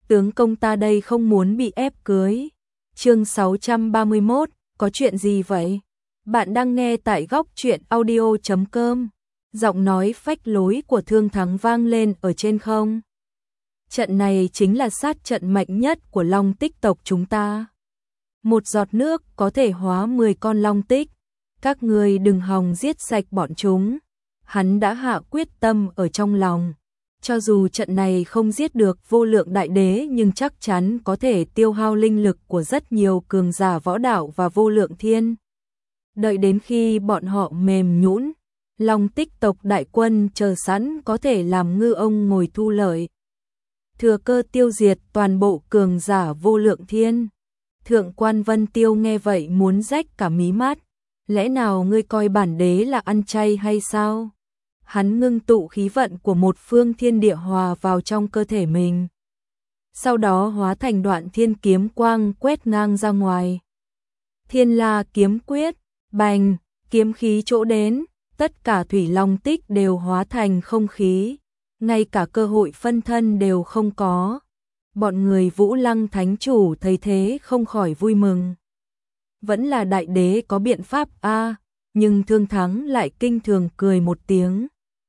tướng công ta đây không muốn bị ép cưới. Chương 631, có chuyện gì vậy? Bạn đang nghe tại góc truyện audio.com. Giọng nói phách lối của Thương Thắng vang lên ở trên không. Trận này chính là sát trận mạnh nhất của long tích tộc chúng ta. Một giọt nước có thể hóa 10 con long tích. Các ngươi đừng hòng giết sạch bọn chúng. Hắn đã hạ quyết tâm ở trong lòng. Cho dù trận này không giết được Vô Lượng Đại Đế nhưng chắc chắn có thể tiêu hao linh lực của rất nhiều cường giả võ đạo và Vô Lượng Thiên. Đợi đến khi bọn họ mềm nhũn, long tích tộc đại quân chờ sẵn có thể làm ngư ông ngồi thu lợi. Thừa cơ tiêu diệt toàn bộ cường giả Vô Lượng Thiên. Thượng quan Vân Tiêu nghe vậy muốn rách cả mí mắt. Lẽ nào ngươi coi bản đế là ăn chay hay sao? Hắn ngưng tụ khí vận của một phương thiên địa hòa vào trong cơ thể mình. Sau đó hóa thành đoạn thiên kiếm quang quét ngang ra ngoài. Thiên La kiếm quyết, bành, kiếm khí chỗ đến, tất cả thủy long tích đều hóa thành không khí. Ngay cả cơ hội phân thân đều không có. Bọn người Vũ Lăng Thánh Chủ thấy thế không khỏi vui mừng. Vẫn là đại đế có biện pháp a, nhưng Thương Thắng lại kinh thường cười một tiếng.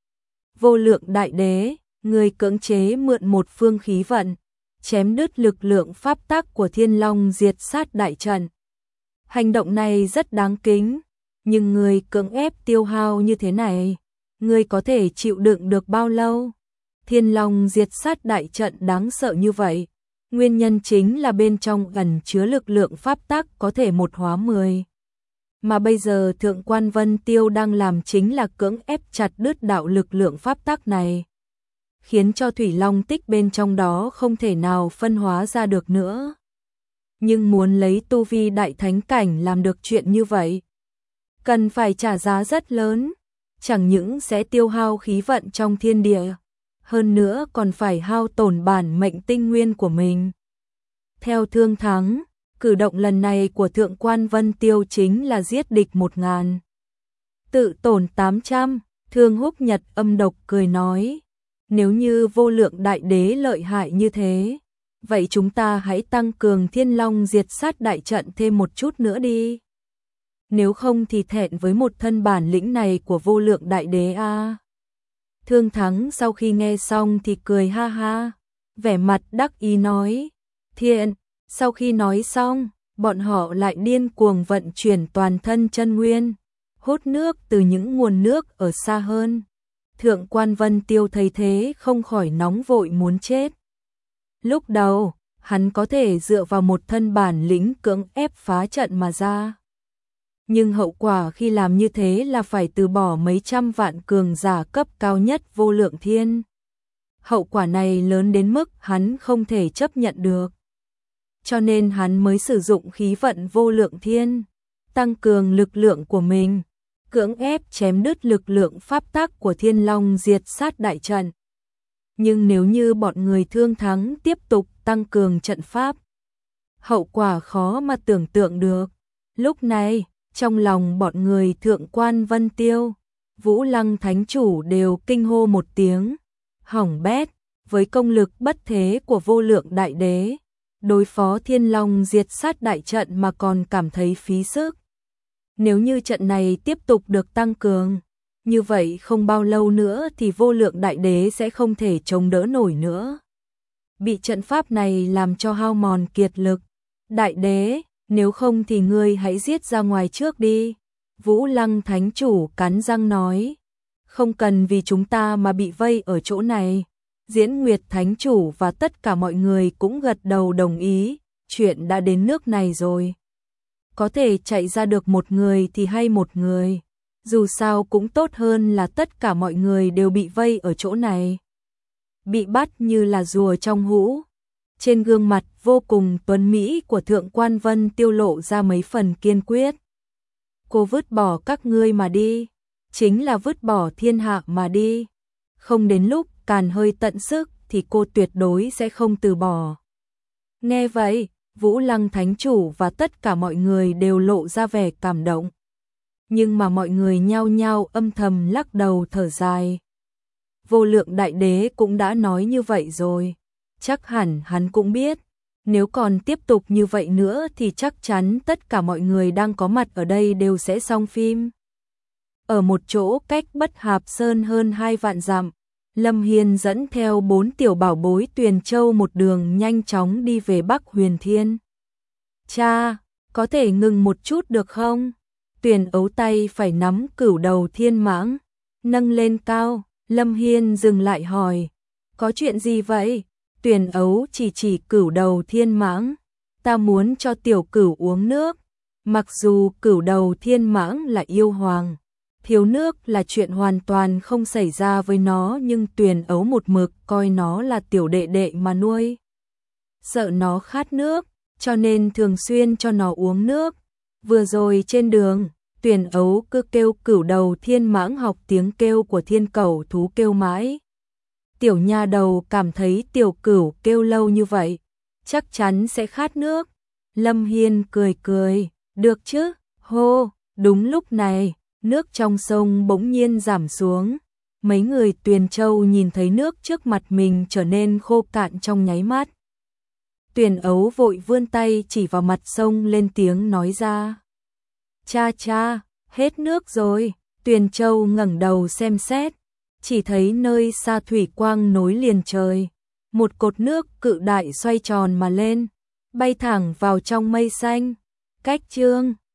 Vô Lượng Đại Đế, người cưỡng chế mượn một phương khí vận, chém đứt lực lượng pháp tắc của Thiên Long diệt sát đại trận. Hành động này rất đáng kính, nhưng người cưỡng ép tiêu hao như thế này, người có thể chịu đựng được bao lâu? Thiên Long diệt sát đại trận đáng sợ như vậy, nguyên nhân chính là bên trong ẩn chứa lực lượng pháp tắc có thể một hóa 10. Mà bây giờ Thượng quan Vân Tiêu đang làm chính là cưỡng ép chặt đứt đạo lực lượng pháp tắc này, khiến cho thủy long tích bên trong đó không thể nào phân hóa ra được nữa. Nhưng muốn lấy tu vi đại thánh cảnh làm được chuyện như vậy, cần phải trả giá rất lớn, chẳng những sẽ tiêu hao khí vận trong thiên địa, hơn nữa còn phải hao tổn bản mệnh tinh nguyên của mình. Theo Thương Thắng, cử động lần này của Thượng quan Vân Tiêu chính là giết địch 1000, tự tổn 800. Thương Húc Nhật âm độc cười nói, nếu như Vô Lượng Đại Đế lợi hại như thế, vậy chúng ta hãy tăng cường Thiên Long diệt sát đại trận thêm một chút nữa đi. Nếu không thì thẹn với một thân bản lĩnh này của Vô Lượng Đại Đế a. Thương Thắng sau khi nghe xong thì cười ha ha, vẻ mặt đắc ý nói, thiện. Sau khi nói xong, bọn họ lại điên cuồng vận chuyển toàn thân chân nguyên, hút nước từ những nguồn nước ở xa hơn. Thượng quan Vân Tiêu thấy thế không khỏi nóng vội muốn chết. Lúc đầu, hắn có thể dựa vào một thân bản lĩnh cưỡng ép phá trận mà ra. Nhưng hậu quả khi làm như thế là phải từ bỏ mấy trăm vạn cường giả cấp cao nhất Vô Lượng Thiên. Hậu quả này lớn đến mức hắn không thể chấp nhận được. Cho nên hắn mới sử dụng khí vận Vô Lượng Thiên, tăng cường lực lượng của mình, cưỡng ép chém đứt lực lượng pháp tắc của Thiên Long diệt sát đại trận. Nhưng nếu như bọn người Thương Thắng tiếp tục tăng cường trận pháp, hậu quả khó mà tưởng tượng được. Lúc này, trong lòng bọn người Thượng quan Vân Tiêu, Vũ Lăng Thánh Chủ đều kinh hô một tiếng, hỏng bét, với công lực bất thế của Vô Lượng Đại Đế, đối phó Thiên Long diệt sát đại trận mà còn cảm thấy phí sức. Nếu như trận này tiếp tục được tăng cường, như vậy không bao lâu nữa thì Vô Lượng Đại Đế sẽ không thể chống đỡ nổi nữa. Bị trận pháp này làm cho hao mòn kiệt lực. Đại Đế, nếu không thì ngươi hãy giết ra ngoài trước đi. Vũ Lăng Thánh Chủ cắn răng nói, không cần vì chúng ta mà bị vây ở chỗ này. Diễn Nguyệt Thánh Chủ và tất cả mọi người cũng gật đầu đồng ý, chuyện đã đến nước này rồi. Có thể chạy ra được một người thì hay một người, dù sao cũng tốt hơn là tất cả mọi người đều bị vây ở chỗ này. Bị bắt như là rùa trong hũ. Trên gương mặt vô cùng tuấn mỹ của Thượng quan Vân Tiêu lộ ra mấy phần kiên quyết. Cô vứt bỏ các ngươi mà đi, chính là vứt bỏ thiên hạ mà đi. Không đến lúc càn hơi tận sức thì cô tuyệt đối sẽ không từ bỏ. Nghe vậy, Vũ Lăng Thánh Chủ và tất cả mọi người đều lộ ra vẻ cảm động. Nhưng mà mọi người nhao nhao âm thầm lắc đầu thở dài. Vô Lượng Đại Đế cũng đã nói như vậy rồi. chắc hẳn hắn cũng biết. Nếu còn tiếp tục như vậy nữa thì chắc chắn tất cả mọi người đang có mặt ở đây đều sẽ xong phim. Ở một chỗ cách Bất Hạp Sơn hơn 2 vạn dặm, Lâm Hiên dẫn theo 4 tiểu bảo bối Tuyền Châu một đường nhanh chóng đi về Bắc Huyền Thiên. Cha, có thể ngừng một chút được không? Tuyền Ấu tay phải nắm cửu đầu thiên mãng, nâng lên cao. Lâm Hiên dừng lại hỏi, có chuyện gì vậy? Tuyền Ấu chỉ cửu đầu thiên mãng, ta muốn cho tiểu cửu uống nước. Mặc dù cửu đầu thiên mãng là yêu hoàng, thiếu nước là chuyện hoàn toàn không xảy ra với nó, nhưng Tuyền Ấu một mực coi nó là tiểu đệ đệ mà nuôi. Sợ nó khát nước, cho nên thường xuyên cho nó uống nước. Vừa rồi trên đường, Tuyền Ấu cứ kêu cửu đầu thiên mãng học tiếng kêu của thiên cẩu thú kêu mãi. Tiểu nha đầu cảm thấy tiểu cửu kêu lâu như vậy, chắc chắn sẽ khát nước. Lâm Hiên cười cười, được chứ, hô. Đúng lúc này, nước trong sông bỗng nhiên giảm xuống. Mấy người Tuyền Châu nhìn thấy nước trước mặt mình trở nên khô cạn trong nháy mắt. Tuyền Ấu vội vươn tay chỉ vào mặt sông lên tiếng nói ra. Cha cha, hết nước rồi. Tuyền Châu ngẩng đầu xem xét, chỉ thấy nơi xa thủy quang nối liền trời. Một cột nước cự đại xoay tròn mà lên, bay thẳng vào trong mây xanh. Cách chương